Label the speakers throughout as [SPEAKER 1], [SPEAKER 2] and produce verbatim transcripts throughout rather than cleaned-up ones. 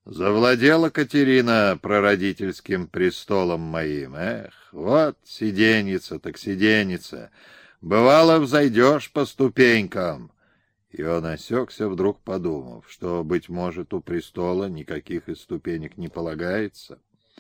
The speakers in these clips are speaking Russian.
[SPEAKER 1] Завладела Катерина прародительским престолом моим. Эх, вот сиденьица так сиденьица. Бывало, взойдешь по ступенькам. И он осекся, вдруг подумав, что, быть может, у престола никаких из ступенек не полагается.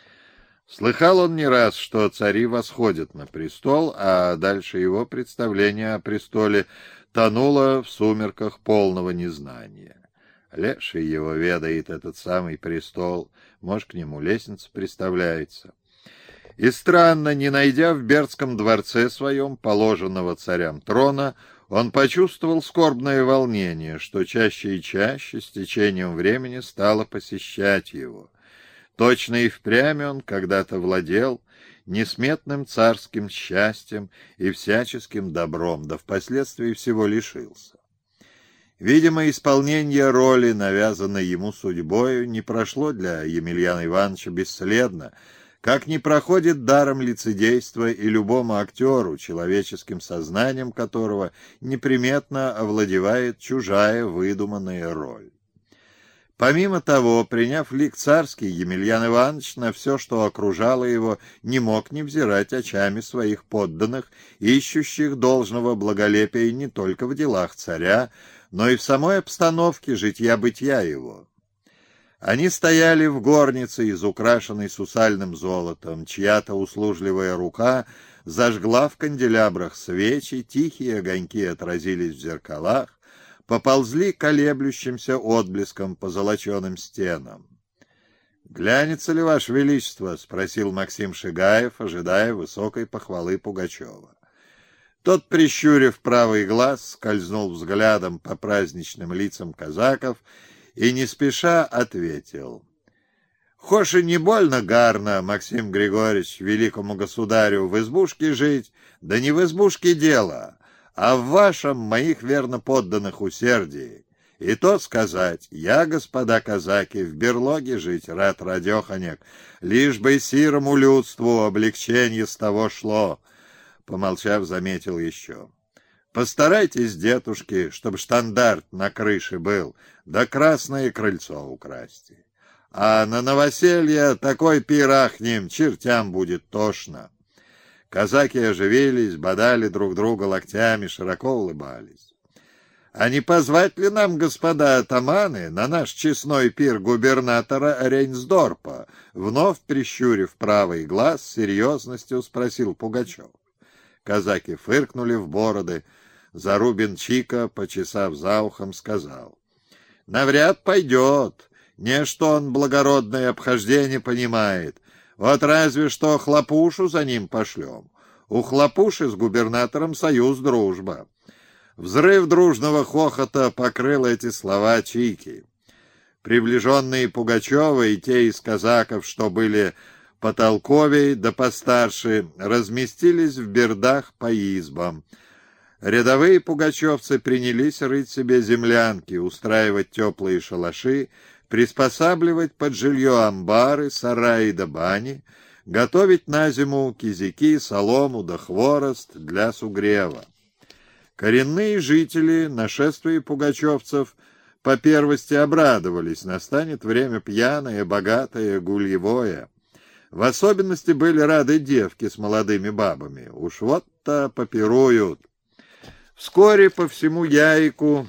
[SPEAKER 1] Слыхал он не раз, что цари восходят на престол, а дальше его представление о престоле тонуло в сумерках полного незнания. Леший его ведает этот самый престол, может, к нему лестница представляется. И странно, не найдя в Бердском дворце своем положенного царям трона, он почувствовал скорбное волнение, что чаще и чаще с течением времени стало посещать его. Точно и впрямь он когда-то владел несметным царским счастьем и всяческим добром, да впоследствии всего лишился. Видимо, исполнение роли, навязанной ему судьбою, не прошло для Емельяна Ивановича бесследно, как не проходит даром лицедейства и любому актеру, человеческим сознанием которого неприметно овладевает чужая выдуманная роль. Помимо того, приняв лик царский, Емельян Иванович на все, что окружало его, не мог не взирать очами своих подданных, ищущих должного благолепия не только в делах царя, но и в самой обстановке житья-бытия его. Они стояли в горнице, изукрашенной сусальным золотом, чья-то услужливая рука зажгла в канделябрах свечи, тихие огоньки отразились в зеркалах, поползли колеблющимся отблеском по золоченым стенам. «Глянется ли, Ваше Величество?» — спросил Максим Шигаев, ожидая высокой похвалы Пугачева. Тот, прищурив правый глаз, скользнул взглядом по праздничным лицам казаков и не спеша ответил: «Хошь и не больно гарно, Максим Григорьевич, великому государю в избушке жить, да не в избушке дело, а в вашем, моих верно подданных, усердии. И то сказать, я, господа казаки, в берлоге жить рад радеханек, лишь бы сирому людству облегчение с того шло». Помолчав, заметил еще: «Постарайтесь, дедушки, чтобы штандарт на крыше был, да красное крыльцо украсьте. А на новоселье такой пир ахнем, чертям будет тошно». Казаки оживились, бодали друг друга локтями, широко улыбались. «А не позвать ли нам, господа атаманы, на наш честной пир губернатора Рейнсдорпа?» Вновь прищурив правый глаз, с серьезностью спросил Пугачев. Казаки фыркнули в бороды. Зарубин Чика, почесав за ухом, сказал: «Навряд пойдет. Не что он благородное обхождение понимает. Вот разве что Хлопушу за ним пошлем. У Хлопуши с губернатором союз дружба». Взрыв дружного хохота покрыл эти слова Чики. Приближенные Пугачева и те из казаков, что были потолковей да постарше, разместились в бердах по избам. Рядовые пугачевцы принялись рыть себе землянки, устраивать теплые шалаши, приспосабливать под жилье амбары, сараи да бани, готовить на зиму кизяки, солому да хворост для сугрева. Коренные жители нашествия пугачевцев по первости обрадовались: настанет время пьяное, богатое, гульевое. В особенности были рады девки с молодыми бабами. Уж вот-то попируют. Вскоре по всему Яйку,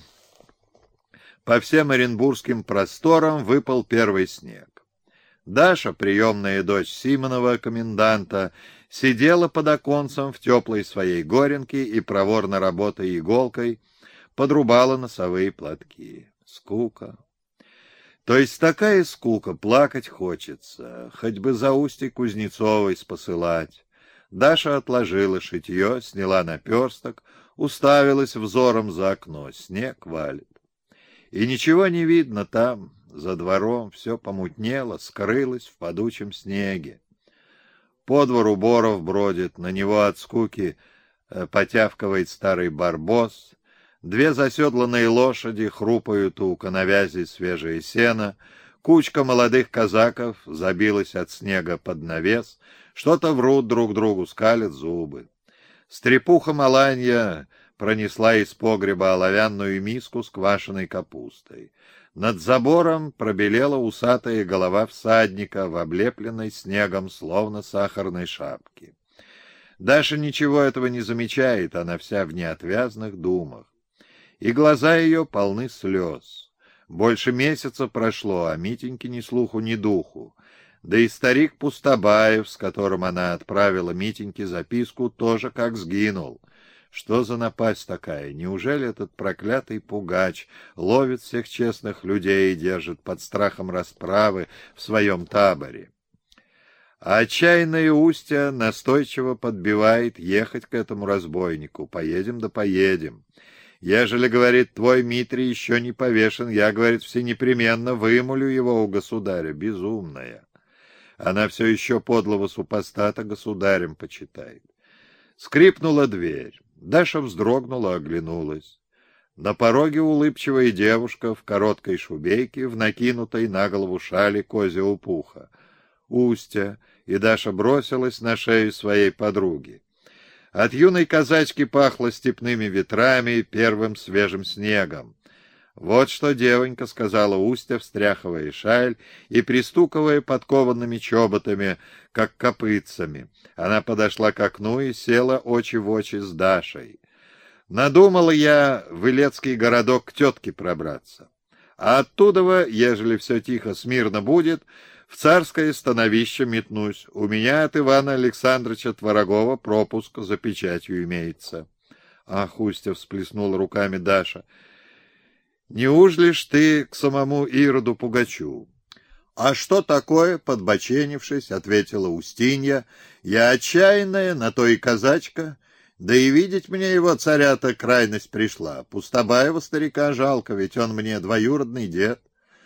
[SPEAKER 1] по всем оренбургским просторам выпал первый снег. Даша, приемная дочь Симонова, коменданта, сидела под оконцем в теплой своей горенке и, проворно работая иголкой, подрубала носовые платки. Скука. То есть такая скука, плакать хочется, хоть бы за устье Кузнецовой спосылать. Даша отложила шитье, сняла наперсток, уставилась взором за окно. Снег валит. И ничего не видно там, за двором, все помутнело, скрылось в падучем снеге. По двору Боров бродит, на него от скуки э, потявкивает старый барбос. Две заседланные лошади хрупают у коновязи свежее сено, кучка молодых казаков забилась от снега под навес, что-то врут друг другу, скалят зубы. Стрепуха Маланья пронесла из погреба оловянную миску с квашеной капустой. Над забором пробелела усатая голова всадника в облепленной снегом, словно сахарной шапке. Даша ничего этого не замечает, она вся в неотвязных думах. И глаза ее полны слез. Больше месяца прошло, а Митеньке ни слуху, ни духу. Да и старик Пустобаев, с которым она отправила Митеньке записку, тоже как сгинул. Что за напасть такая? Неужели этот проклятый пугач ловит всех честных людей и держит под страхом расправы в своем таборе? А отчаянное Устья настойчиво подбивает ехать к этому разбойнику. Поедем да поедем. Ежели, говорит, твой Митрий еще не повешен, я, говорит, всенепременно вымолю его у государя. Безумная. Она все еще подлого супостата государем почитает. Скрипнула дверь. Даша вздрогнула, оглянулась. На пороге улыбчивая девушка в короткой шубейке, в накинутой на голову шали козьего пуха. Устья, и Даша бросилась на шею своей подруги. От юной казачки пахло степными ветрами и первым свежим снегом. «Вот что, девонька», — сказала Устья, встряхивая шаль и пристукивая подкованными чоботами, как копытцами. Она подошла к окну и села очи в очи с Дашей. «Надумала я в Илецкий городок к тетке пробраться, а оттуда, ежели все тихо, смирно будет, в царское становище метнусь. У меня от Ивана Александровича Творогова пропуск за печатью имеется». «Ах», — Устья всплеснула руками Даша, — «неужели ж ты к самому Ироду Пугачу?» «А что такое?» — подбоченившись, ответила Устинья. «Я отчаянная, на то и казачка. Да и видеть мне его царя-то крайность пришла. Пустобаева старика жалко, ведь он мне двоюродный дед.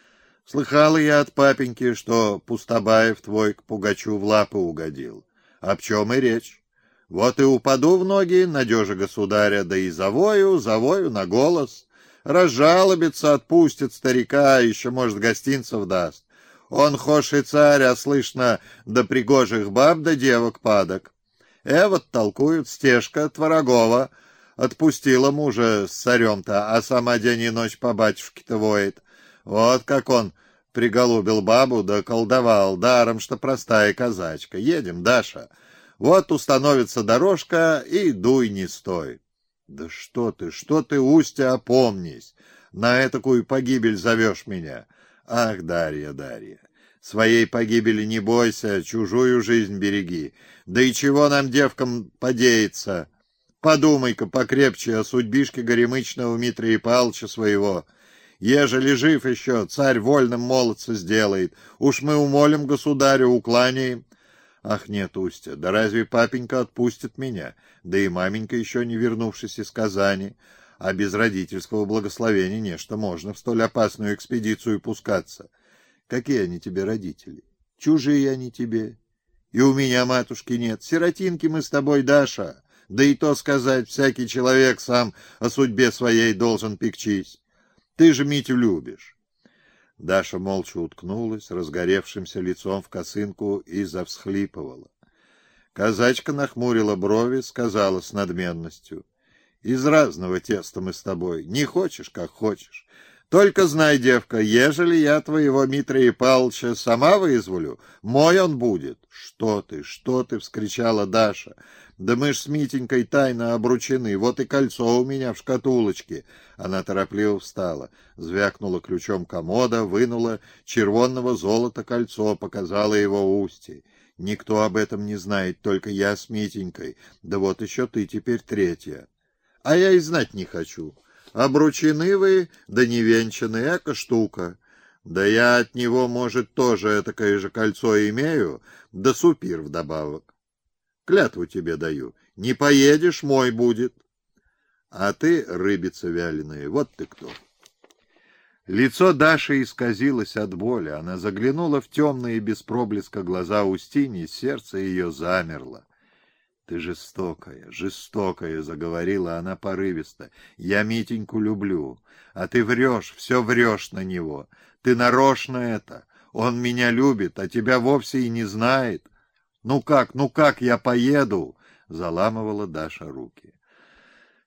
[SPEAKER 1] Слыхала я от папеньки, что Пустобаев твой к Пугачу в лапы угодил. Об чем и речь. Вот и упаду в ноги надежи государя, да и завою, завою на голос». Разжалобится, отпустит старика, еще, может, гостинцев даст. Он хошь и царь, а слышно, до пригожих баб да девок падок. Э, вот толкуют, Стежка Творогова отпустила мужа с царем-то, а сама день и ночь по батюшке-то воет. Вот как он приголубил бабу да колдовал, даром, что простая казачка. Едем, Даша. Вот установится дорожка, и дуй не стой. «Да что ты, что ты, Устья, опомнись! На этакую погибель зовешь меня! Ах, Дарья, Дарья! Своей погибели не бойся, чужую жизнь береги! Да и чего нам, девкам, подеяться? Подумай-ка покрепче о судьбишке горемычного Митрия Павловича своего. Ежели жив еще, царь вольным молодца сделает. Уж мы умолим государя, укланяем». «Ах, нет, Устья, да разве папенька отпустит меня? Да и маменька, еще не вернувшись из Казани. А без родительского благословения нечто можно в столь опасную экспедицию пускаться. Какие они тебе родители? Чужие они тебе. И у меня матушки нет. Сиротинки мы с тобой, Даша. Да и то сказать, всякий человек сам о судьбе своей должен пекчись. Ты же Митю любишь». Даша молча уткнулась разгоревшимся лицом в косынку и завсхлипывала. Казачка нахмурила брови, сказала с надменностью: «Из разного теста мы с тобой, не хочешь, как хочешь. Только знай, девка, ежели я твоего Митрия Павловича сама вызволю, мой он будет». «Что ты, что ты!» — вскричала Даша. «Да мы ж с Митенькой тайно обручены, вот и кольцо у меня в шкатулочке». Она торопливо встала, звякнула ключом комода, вынула червонного золота кольцо, показала его Устье. «Никто об этом не знает, только я с Митенькой. Да вот еще ты теперь третья». «А я и знать не хочу. Обручены вы, да не венчаны, эка штука. Да я от него, может, тоже этакое же кольцо имею, да супир вдобавок. Клятву тебе даю, не поедешь, мой будет. А ты, рыбица вяленая, вот ты кто». Лицо Даши исказилось от боли. Она заглянула в темные без проблеска глаза Устиньи, сердце ее замерло. «Ты жестокая, жестокая», — заговорила она порывисто. «Я Митеньку люблю, а ты врешь, все врешь на него. Ты нарочно это. Он меня любит, а тебя вовсе и не знает. Ну как, ну как я поеду?» — заламывала Даша руки.